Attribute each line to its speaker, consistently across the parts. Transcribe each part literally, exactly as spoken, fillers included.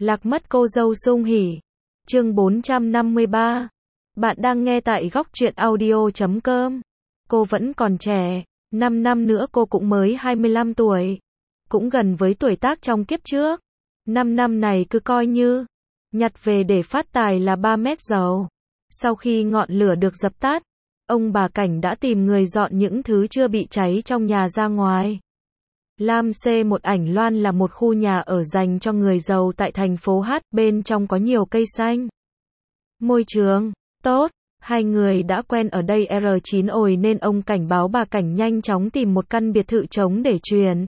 Speaker 1: Lạc mất cô dâu sung hỉ. Chương bốn trăm năm mươi ba. Bạn đang nghe tại góc truyện audio chấm com. Cô vẫn còn trẻ, năm năm nữa cô cũng mới hai mươi lăm tuổi. Cũng gần với tuổi tác trong kiếp trước. năm năm này cứ coi như nhặt về để phát tài là ba mét dầu. Sau khi ngọn lửa được dập tắt, ông bà Cảnh đã tìm người dọn những thứ chưa bị cháy trong nhà ra ngoài. Lam C một ảnh loan là một khu nhà ở dành cho người giàu tại thành phố H, bên trong có nhiều cây xanh. Môi trường tốt, hai người đã quen ở đây R chín ồi nên ông Cảnh báo bà Cảnh nhanh chóng tìm một căn biệt thự trống để chuyển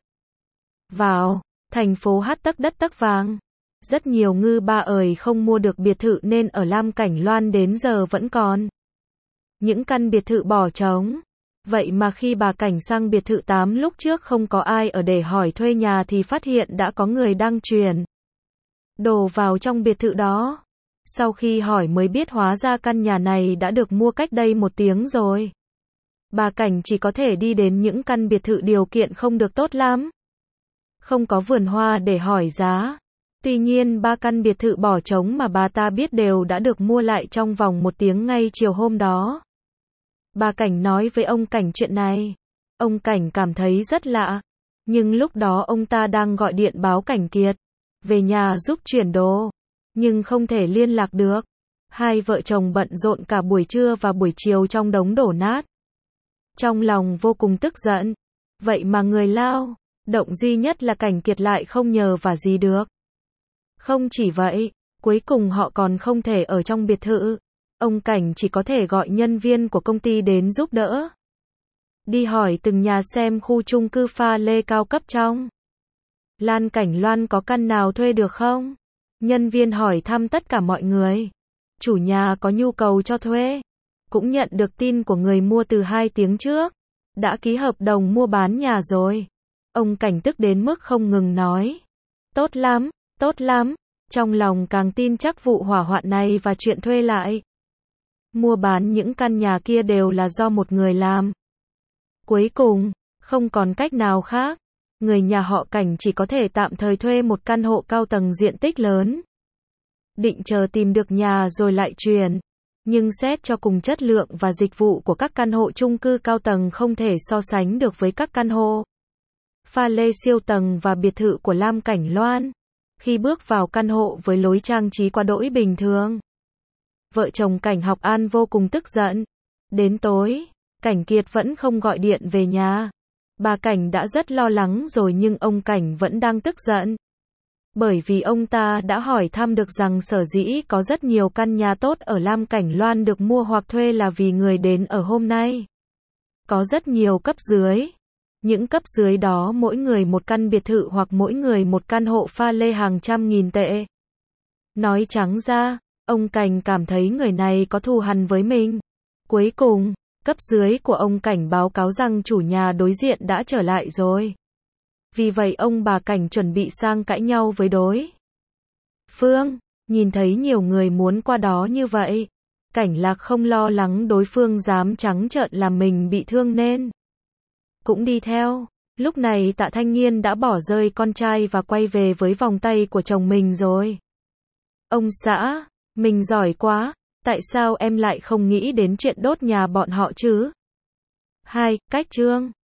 Speaker 1: vào. Thành phố H tấc đất tấc vàng. Rất nhiều ngư ba ời không mua được biệt thự nên ở Lam Cảnh Loan đến giờ vẫn còn những căn biệt thự bỏ trống. Vậy mà khi bà Cảnh sang biệt thự tám lúc trước không có ai ở để hỏi thuê nhà thì phát hiện đã có người đang chuyển đồ vào trong biệt thự đó. Sau khi hỏi mới biết hóa ra căn nhà này đã được mua cách đây một tiếng rồi. Bà Cảnh chỉ có thể đi đến những căn biệt thự điều kiện không được tốt lắm. Không có vườn hoa để hỏi giá. Tuy nhiên ba căn biệt thự bỏ trống mà bà ta biết đều đã được mua lại trong vòng một tiếng ngay chiều hôm đó. Bà Cảnh nói với ông Cảnh chuyện này. Ông Cảnh cảm thấy rất lạ. Nhưng lúc đó ông ta đang gọi điện báo Cảnh Kiệt về nhà giúp chuyển đồ. Nhưng không thể liên lạc được. Hai vợ chồng bận rộn cả buổi trưa và buổi chiều trong đống đổ nát. Trong lòng vô cùng tức giận. Vậy mà người lao động duy nhất là Cảnh Kiệt lại không nhờ vả gì được. Không chỉ vậy, cuối cùng họ còn không thể ở trong biệt thự. Ông Cảnh chỉ có thể gọi nhân viên của công ty đến giúp đỡ. Đi hỏi từng nhà xem khu chung cư pha lê cao cấp trong Lan Cảnh Loan có căn nào thuê được không? Nhân viên hỏi thăm tất cả mọi người. Chủ nhà có nhu cầu cho thuê. Cũng nhận được tin của người mua từ hai tiếng trước. Đã ký hợp đồng mua bán nhà rồi. Ông Cảnh tức đến mức không ngừng nói. Tốt lắm, tốt lắm. Trong lòng càng tin chắc vụ hỏa hoạn này và chuyện thuê lại mua bán những căn nhà kia đều là do một người làm. Cuối cùng, không còn cách nào khác. Người nhà họ Cảnh chỉ có thể tạm thời thuê một căn hộ cao tầng diện tích lớn. Định chờ tìm được nhà rồi lại chuyển. Nhưng xét cho cùng chất lượng và dịch vụ của các căn hộ chung cư cao tầng không thể so sánh được với các căn hộ pha lê siêu tầng và biệt thự của Lam Cảnh Loan. Khi bước vào căn hộ với lối trang trí quá đỗi bình thường, vợ chồng Cảnh Học An vô cùng tức giận. Đến tối, Cảnh Kiệt vẫn không gọi điện về nhà. Bà Cảnh đã rất lo lắng rồi nhưng ông Cảnh vẫn đang tức giận. Bởi vì ông ta đã hỏi thăm được rằng sở dĩ có rất nhiều căn nhà tốt ở Lam Cảnh Loan được mua hoặc thuê là vì người đến ở hôm nay có rất nhiều cấp dưới. Những cấp dưới đó mỗi người một căn biệt thự hoặc mỗi người một căn hộ pha lê hàng trăm nghìn tệ. Nói trắng ra, ông Cảnh cảm thấy người này có thù hằn với mình. Cuối cùng, cấp dưới của ông Cảnh báo cáo rằng chủ nhà đối diện đã trở lại rồi. Vì vậy ông bà Cảnh chuẩn bị sang cãi nhau với đối phương. Nhìn thấy nhiều người muốn qua đó như vậy, Cảnh Lạc không lo lắng đối phương dám trắng trợn làm mình bị thương nên cũng đi theo. Lúc này Tạ Thanh Nghiên đã bỏ rơi con trai và quay về với vòng tay của chồng mình rồi. Ông xã, mình giỏi quá, tại sao em lại không nghĩ đến chuyện đốt nhà bọn họ chứ? Hai, cách chương